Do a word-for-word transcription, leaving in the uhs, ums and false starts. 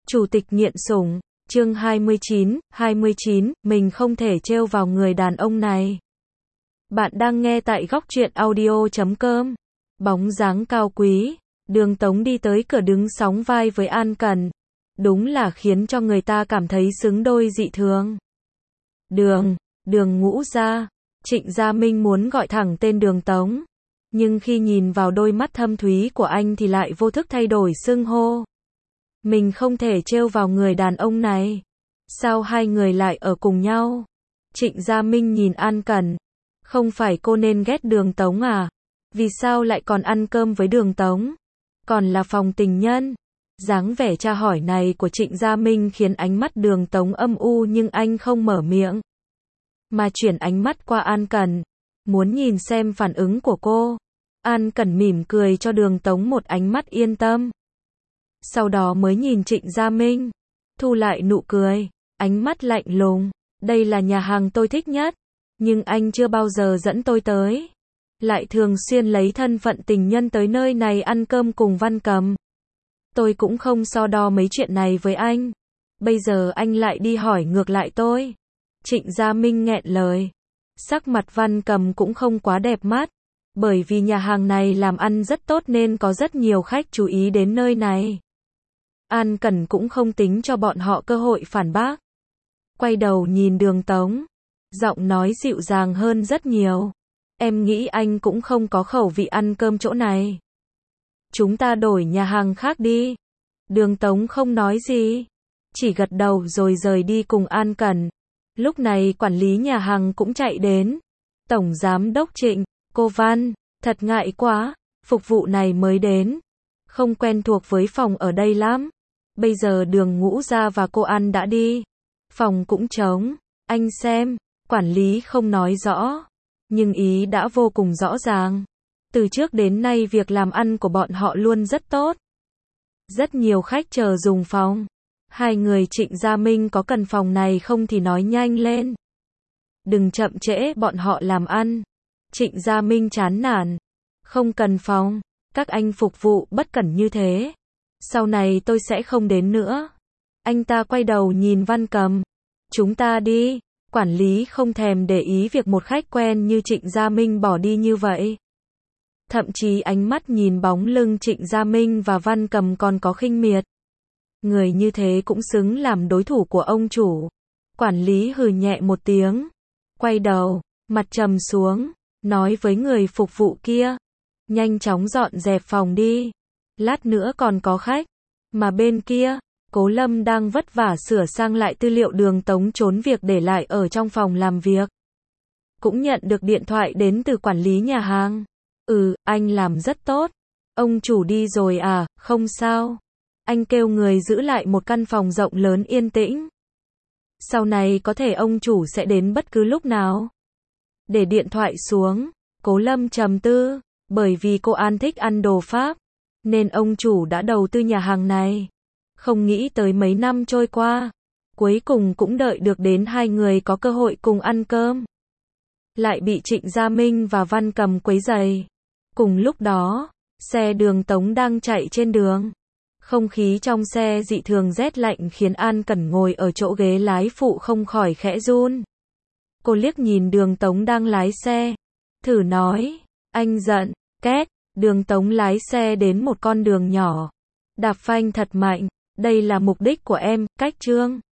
Chủ tịch nghiện sủng, chương hai mươi chín, hai mươi chín, mình không thể trêu vào người đàn ông này. Bạn đang nghe tại góc truyện audio chấm com. Bóng dáng cao quý, Đường Tống đi tới cửa đứng sóng vai với An Cẩn. Đúng là khiến cho người ta cảm thấy xứng đôi dị thường. Đường, Đường Ngũ Gia. Trịnh Gia Minh muốn gọi thẳng tên Đường Tống. Nhưng khi nhìn vào đôi mắt thâm thúy của anh thì lại vô thức thay đổi xưng hô. Mình không thể trêu vào người đàn ông này. Sao hai người lại ở cùng nhau? Trịnh Gia Minh nhìn An Cẩn. Không phải cô nên ghét Đường Tống à? Vì sao lại còn ăn cơm với Đường Tống? Còn là phòng tình nhân? Dáng vẻ tra hỏi này của Trịnh Gia Minh khiến ánh mắt Đường Tống âm u, nhưng anh không mở miệng, mà chuyển ánh mắt qua An Cẩn, muốn nhìn xem phản ứng của cô. An Cẩn mỉm cười cho Đường Tống một ánh mắt yên tâm. Sau đó mới nhìn Trịnh Gia Minh, thu lại nụ cười, ánh mắt lạnh lùng. Đây là nhà hàng tôi thích nhất, nhưng anh chưa bao giờ dẫn tôi tới. Lại thường xuyên lấy thân phận tình nhân tới nơi này ăn cơm cùng Văn Cầm. Tôi cũng không so đo mấy chuyện này với anh. Bây giờ anh lại đi hỏi ngược lại tôi. Trịnh Gia Minh nghẹn lời. Sắc mặt Văn Cầm cũng không quá đẹp mắt. Bởi vì nhà hàng này làm ăn rất tốt nên có rất nhiều khách chú ý đến nơi này. An Cẩn cũng không tính cho bọn họ cơ hội phản bác. Quay đầu nhìn Đường Tống, giọng nói dịu dàng hơn rất nhiều. Em nghĩ anh cũng không có khẩu vị ăn cơm chỗ này. Chúng ta đổi nhà hàng khác đi. Đường Tống không nói gì, chỉ gật đầu rồi rời đi cùng An Cẩn. Lúc này quản lý nhà hàng cũng chạy đến. Tổng giám đốc Trịnh, cô Văn, thật ngại quá, phục vụ này mới đến, không quen thuộc với phòng ở đây lắm. Bây giờ Đường Ngũ Gia và cô An đã đi, phòng cũng trống. Anh xem, quản lý không nói rõ, nhưng ý đã vô cùng rõ ràng. Từ trước đến nay việc làm ăn của bọn họ luôn rất tốt. Rất nhiều khách chờ dùng phòng. Hai người Trịnh Gia Minh có cần phòng này không thì nói nhanh lên. Đừng chậm trễ bọn họ làm ăn. Trịnh Gia Minh chán nản. Không cần phòng, các anh phục vụ bất cẩn như thế. Sau này tôi sẽ không đến nữa. Anh ta quay đầu nhìn Văn Cầm. Chúng ta đi. Quản lý không thèm để ý việc một khách quen như Trịnh Gia Minh bỏ đi như vậy. Thậm chí ánh mắt nhìn bóng lưng Trịnh Gia Minh và Văn Cầm còn có khinh miệt. Người như thế cũng xứng làm đối thủ của ông chủ. Quản lý hừ nhẹ một tiếng, quay đầu, mặt trầm xuống, nói với người phục vụ kia. Nhanh chóng dọn dẹp phòng đi. Lát nữa còn có khách. Mà bên kia, Cố Lâm đang vất vả sửa sang lại tư liệu Đường Tống trốn việc để lại ở trong phòng làm việc. Cũng nhận được điện thoại đến từ quản lý nhà hàng. Ừ, anh làm rất tốt. Ông chủ đi rồi à? Không sao. Anh kêu người giữ lại một căn phòng rộng lớn yên tĩnh. Sau này có thể ông chủ sẽ đến bất cứ lúc nào. Để điện thoại xuống, Cố Lâm trầm tư. Bởi vì cô An thích ăn đồ Pháp, nên ông chủ đã đầu tư nhà hàng này. Không nghĩ tới mấy năm trôi qua, cuối cùng cũng đợi được đến hai người có cơ hội cùng ăn cơm. Lại bị Trịnh Gia Minh và Văn Cầm quấy rầy. Cùng lúc đó, xe Đường Tống đang chạy trên đường. Không khí trong xe dị thường rét lạnh khiến An Cẩn ngồi ở chỗ ghế lái phụ không khỏi khẽ run. Cô liếc nhìn Đường Tống đang lái xe, thử nói, anh giận. Két, Đường Tống lái xe đến một con đường nhỏ. Đạp phanh thật mạnh, đây là mục đích của em, cách Trương.